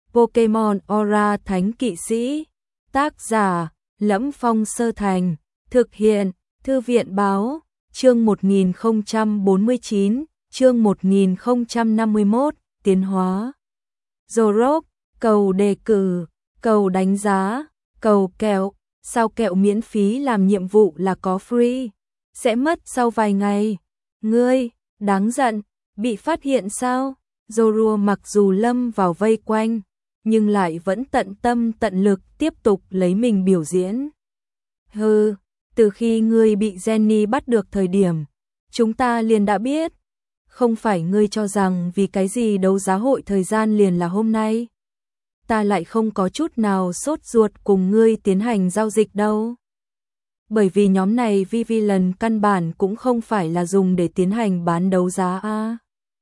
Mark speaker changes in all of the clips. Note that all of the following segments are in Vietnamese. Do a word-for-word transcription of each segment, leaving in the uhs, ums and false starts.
Speaker 1: Pokemon Aura Thánh Kỵ Sĩ. Tác giả: Lẫm Phong Sơ Thành. Thực hiện: Thư viện báo. Chương một nghìn không trăm bốn mươi chín, chương một nghìn không trăm năm mươi mốt, tiến hóa. Zorok, cầu đề cử, cầu đánh giá, cầu kẹo, sao kẹo miễn phí làm nhiệm vụ là có free, sẽ mất sau vài ngày. Ngươi, đáng giận, bị phát hiện sao? Zorua mặc dù lâm vào vây quanh, nhưng lại vẫn tận tâm tận lực tiếp tục lấy mình biểu diễn. Hừ, từ khi ngươi bị Jenny bắt được thời điểm, chúng ta liền đã biết. Không phải ngươi cho rằng vì cái gì đấu giá hội thời gian liền là hôm nay. Ta lại không có chút nào sốt ruột cùng ngươi tiến hành giao dịch đâu. Bởi vì nhóm này Vivillon căn bản cũng không phải là dùng để tiến hành bán đấu giá a.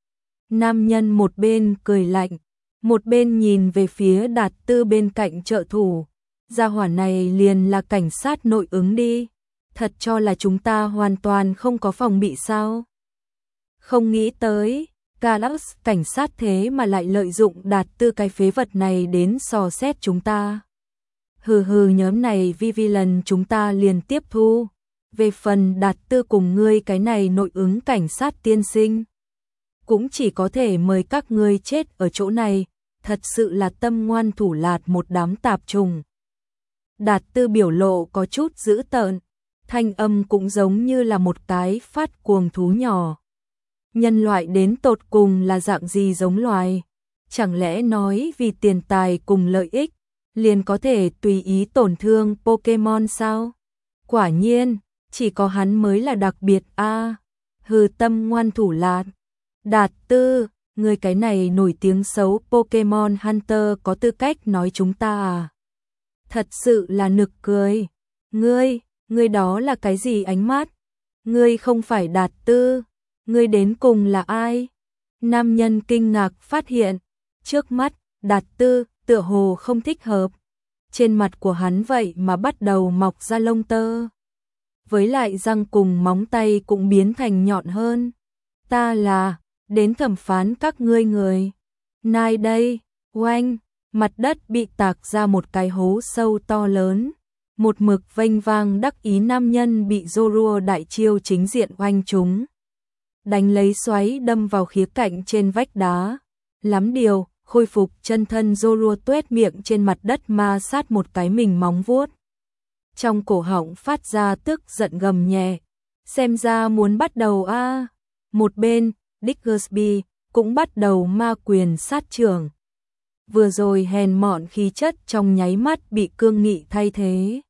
Speaker 1: Nam nhân một bên cười lạnh, một bên nhìn về phía Đạt Tư bên cạnh trợ thủ. Gia hỏa này liền là cảnh sát nội ứng đi. Thật cho là chúng ta hoàn toàn không có phòng bị sao? Không nghĩ tới, Galax cảnh sát thế mà lại lợi dụng Đạt Tư cái phế vật này đến dò xét chúng ta. Hừ hừ, nhóm này Vivillon chúng ta liền tiếp thu. Về phần Đạt Tư cùng ngươi cái này nội ứng cảnh sát tiên sinh, cũng chỉ có thể mời các ngươi chết ở chỗ này, thật sự là tâm ngoan thủ lạt một đám tạp trùng. Đạt Tư biểu lộ có chút dữ tợn, thanh âm cũng giống như là một cái phát cuồng thú nhỏ. Nhân loại đến tột cùng là dạng gì giống loài? Chẳng lẽ nói vì tiền tài cùng lợi ích, liền có thể tùy ý tổn thương Pokemon sao? Quả nhiên, chỉ có hắn mới là đặc biệt a. À, hừ, tâm ngoan thủ lạt. Đạt Tư, người cái này nổi tiếng xấu Pokemon Hunter có tư cách nói chúng ta à? Thật sự là nực cười. Ngươi, ngươi đó là cái gì ánh mắt? Ngươi không phải Đạt Tư, ngươi đến cùng là ai? Nam nhân kinh ngạc phát hiện, trước mắt, Đạt Tư tựa hồ không thích hợp. Trên mặt của hắn vậy mà bắt đầu mọc ra lông tơ. Với lại răng cùng móng tay cũng biến thành nhọn hơn. Ta là, đến thẩm phán các ngươi người. Nai đây, oanh, mặt đất bị tạc ra một cái hố sâu to lớn. Một mực vênh vang đắc ý nam nhân bị Zorua đại chiêu chính diện oanh trúng. Đánh lấy xoáy đâm vào khía cạnh trên vách đá. Lắm điều, khôi phục chân thân Zorua tuét miệng trên mặt đất ma sát một cái mình móng vuốt. Trong cổ họng phát ra tức giận gầm nhẹ. Xem ra muốn bắt đầu a. À. Một bên, Diggersby cũng bắt đầu ma quyền sát trưởng. Vừa rồi hèn mọn khí chất trong nháy mắt bị cương nghị thay thế.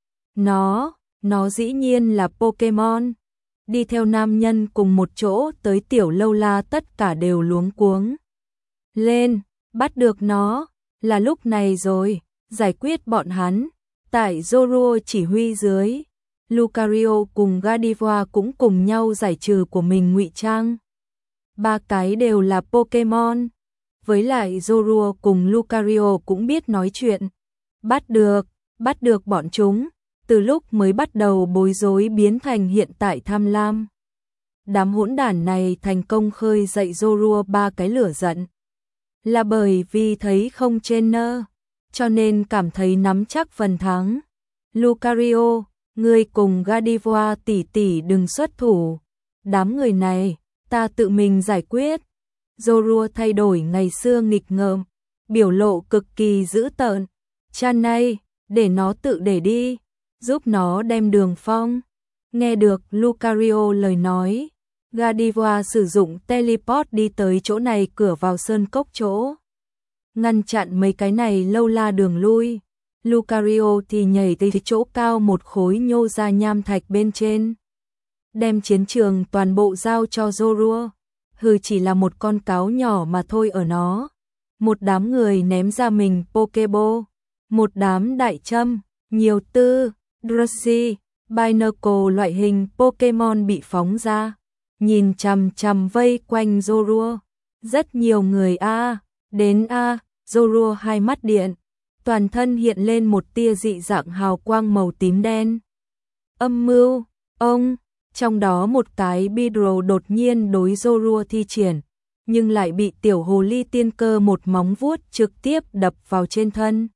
Speaker 1: Nó, nó dĩ nhiên là Pokemon. Đi theo nam nhân cùng một chỗ tới tiểu lâu la tất cả đều luống cuống. Lên, bắt được nó, là lúc này rồi, giải quyết bọn hắn. Tại Zorua chỉ huy dưới, Lucario cùng Gardevoir cũng cùng nhau giải trừ của mình ngụy trang. Ba cái đều là Pokemon. Với lại Zorua cùng Lucario cũng biết nói chuyện. Bắt được, bắt được bọn chúng. Từ lúc mới bắt đầu bối rối biến thành hiện tại tham lam. Đám hỗn đản này thành công khơi dậy Zorua ba cái lửa giận. Là bởi vì thấy không trainer, cho nên cảm thấy nắm chắc phần thắng. Lucario, ngươi cùng Gardevoir tỷ tỷ đừng xuất thủ. Đám người này, ta tự mình giải quyết. Zorua thay đổi ngày xưa nghịch ngợm, biểu lộ cực kỳ dữ tợn. Cha này, để nó tự để đi, giúp nó đem đường phong. Nghe được Lucario lời nói, Gardevoir sử dụng teleport đi tới chỗ này cửa vào sơn cốc chỗ. Ngăn chặn mấy cái này lâu la đường lui. Lucario thì nhảy tới chỗ cao một khối nhô ra nham thạch bên trên. Đem chiến trường toàn bộ giao cho Zorua. Hừ, chỉ là một con cáo nhỏ mà thôi ở nó. Một đám người ném ra mình Pokeball. Một đám đại châm, nhiều tư, Drusy, Binacle loại hình Pokemon bị phóng ra. Nhìn chằm chằm vây quanh Zorua. Rất nhiều người a, à, đến a, à, Zorua hai mắt điện. Toàn thân hiện lên một tia dị dạng hào quang màu tím đen. Âm mưu, ông, trong đó một cái Beedrill đột nhiên đối Zorua thi triển. nhưng lại bị tiểu hồ ly tiên cơ một móng vuốt trực tiếp đập vào trên thân.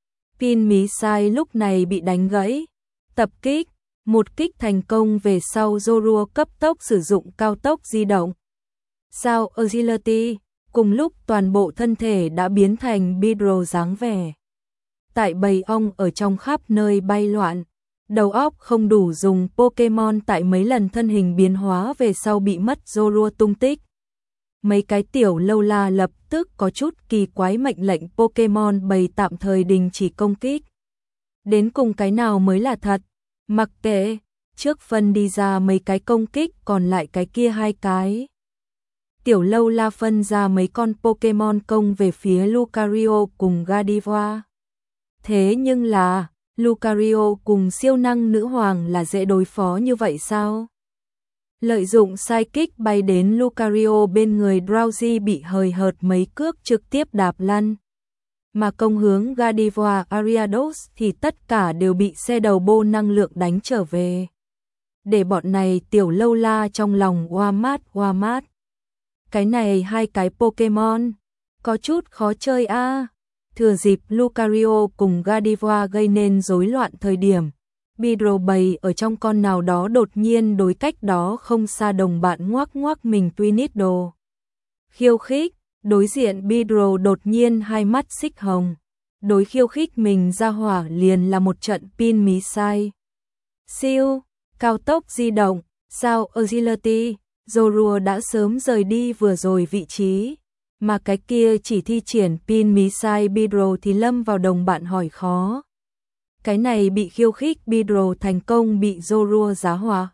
Speaker 1: Pin mí sai lúc này bị đánh gãy. Tập kích, một kích thành công về sau Zorua cấp tốc sử dụng cao tốc di động. Sao Agility, cùng lúc toàn bộ thân thể đã biến thành Beedrill dáng vẻ. Tại bầy ong ở trong khắp nơi bay loạn, đầu óc không đủ dùng Pokemon tại mấy lần thân hình biến hóa về sau bị mất Zorua tung tích. Mấy cái tiểu lâu la lập tức có chút kỳ quái mệnh lệnh Pokemon bầy tạm thời đình chỉ công kích. Đến cùng cái nào mới là thật? Mặc kệ, trước phân đi ra mấy cái công kích còn lại cái kia hai cái. Tiểu lâu la phân ra mấy con Pokemon công về phía Lucario cùng Gardevoir. Thế nhưng là, Lucario cùng siêu năng nữ hoàng là dễ đối phó như vậy sao? Lợi dụng Psychic bay đến Lucario bên người Drowsy bị hời hợt mấy cước trực tiếp đạp lăn. Mà công hướng Gardevoir Ariados thì tất cả đều bị xe đầu bô năng lượng đánh trở về. Để bọn này tiểu lâu la trong lòng oa mát oa mát. Cái này hai cái Pokemon, có chút khó chơi a. À. Thừa dịp Lucario cùng Gardevoir gây nên rối loạn thời điểm, Beedrill bầy ở trong con nào đó đột nhiên đối cách đó không xa đồng bạn ngoác ngoác mình Twiniddle. Khiêu khích, đối diện Beedrill đột nhiên hai mắt xích hồng. Đối khiêu khích mình ra hỏa liền là một trận pin mí sai. Siêu, cao tốc di động, sao Agility, Zorua đã sớm rời đi vừa rồi vị trí. Mà cái kia chỉ thi triển pin mí sai Beedrill thì lâm vào đồng bạn hỏi khó. Cái này bị khiêu khích Beedrill thành công bị Zorua giá hòa.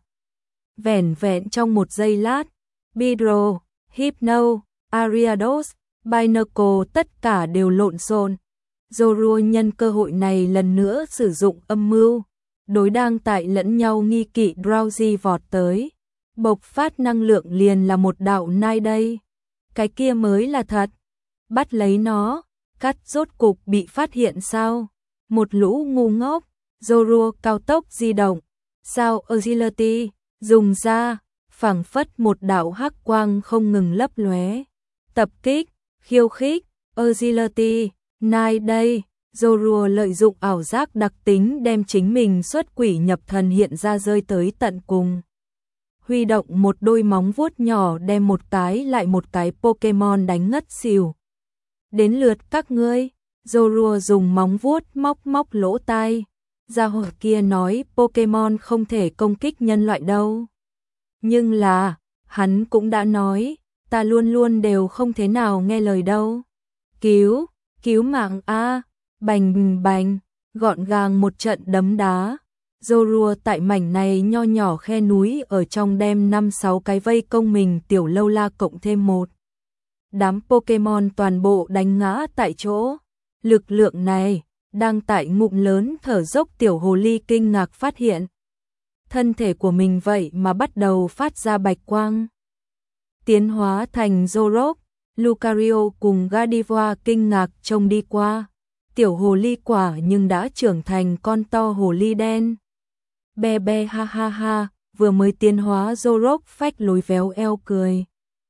Speaker 1: Vẻn vẹn trong một giây lát, Beedrill, Hypno, Ariados, Binacle tất cả đều lộn xộn. Zorua nhân cơ hội này lần nữa sử dụng âm mưu, đối đang tại lẫn nhau nghi kỵ Drowsy vọt tới. Bộc phát năng lượng liền là một đạo nai đây. Cái kia mới là thật. Bắt lấy nó, cắt rốt cục bị phát hiện sao? Một lũ ngu ngốc, Zorua cao tốc di động, sao Agility, dùng ra, phảng phất một đạo hắc quang không ngừng lấp lóe. Tập kích, khiêu khích, Agility, nai đây, Zorua lợi dụng ảo giác đặc tính đem chính mình xuất quỷ nhập thần hiện ra rơi tới tận cùng. Huy động một đôi móng vuốt nhỏ đem một cái lại một cái Pokemon đánh ngất xỉu. Đến lượt các ngươi, Zorua dùng móng vuốt móc móc lỗ tai. Gia hỏa kia nói Pokemon không thể công kích nhân loại đâu. Nhưng là, hắn cũng đã nói, ta luôn luôn đều không thế nào nghe lời đâu. Cứu, cứu mạng a, bành bành, gọn gàng một trận đấm đá. Zorua tại mảnh này nho nhỏ khe núi ở trong đem năm sáu cái vây công mình tiểu lâu la cộng thêm một. Đám Pokemon toàn bộ đánh ngã tại chỗ. Lực lượng này, đang tại ngụm lớn thở dốc tiểu hồ ly kinh ngạc phát hiện. Thân thể của mình vậy mà bắt đầu phát ra bạch quang. Tiến hóa thành Zorok, Lucario cùng Gardevoir kinh ngạc trông đi qua. Tiểu hồ ly quả nhưng đã trưởng thành con to hồ ly đen. Be be ha ha ha, vừa mới tiến hóa Zorok phách lối véo eo cười.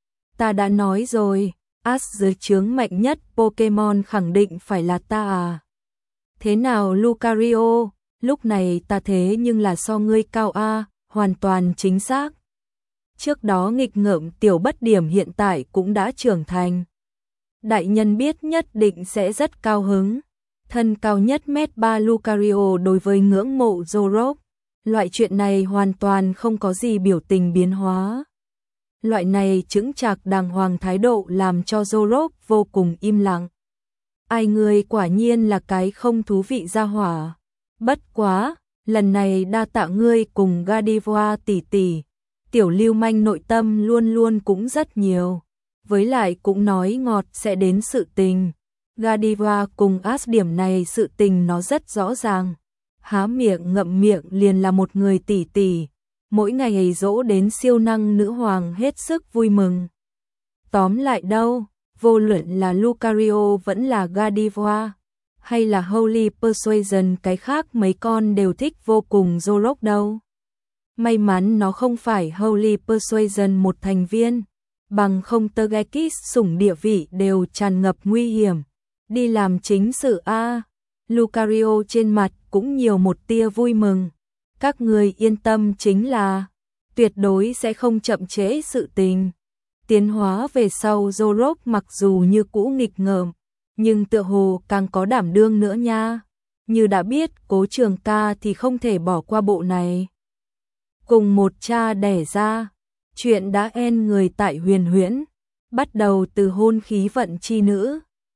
Speaker 1: Ta đã nói rồi, As dưới chướng mạnh nhất Pokemon khẳng định phải là ta à. Thế nào Lucario, lúc này ta thế nhưng là so ngươi cao a, hoàn toàn chính xác. Trước đó nghịch ngợm tiểu bất điểm hiện tại cũng đã trưởng thành. Đại nhân biết nhất định sẽ rất cao hứng. Thân cao nhất mét ba Lucario đối với ngưỡng mộ Zorok. Loại chuyện này hoàn toàn không có gì biểu tình biến hóa. Loại này chững chạc đàng hoàng thái độ làm cho Zorok vô cùng im lặng. Ai người quả nhiên là cái không thú vị gia hỏa. Bất quá, lần này đa tạ ngươi cùng Gardevoir tỷ tỷ. Tiểu lưu manh nội tâm luôn luôn cũng rất nhiều. Với lại cũng nói ngọt sẽ đến sự tình. Gardevoir cùng As điểm này sự tình nó rất rõ ràng. Há miệng ngậm miệng liền là một người tỷ tỷ. Mỗi ngày ngày dỗ đến siêu năng nữ hoàng hết sức vui mừng. Tóm lại đâu, vô luận là Lucario vẫn là Gardevoir, hay là Holy Persuasion cái khác mấy con đều thích vô cùng Zorok đâu. May mắn nó không phải Holy Persuasion một thành viên, bằng không Tergekis sủng địa vị đều tràn ngập nguy hiểm. Đi làm chính sự a. Lucario trên mặt cũng nhiều một tia vui mừng. Các người yên tâm, chính là tuyệt đối sẽ không chậm trễ sự tình. Tiến hóa về sau Zorok mặc dù như cũ nghịch ngợm, nhưng tựa hồ càng có đảm đương nữa nha. Như đã biết Cố Trường Ca thì không thể bỏ qua bộ này. Cùng một cha đẻ ra, chuyện đã en người tại Huyền Huyễn, bắt đầu từ hôn khí vận chi nữ.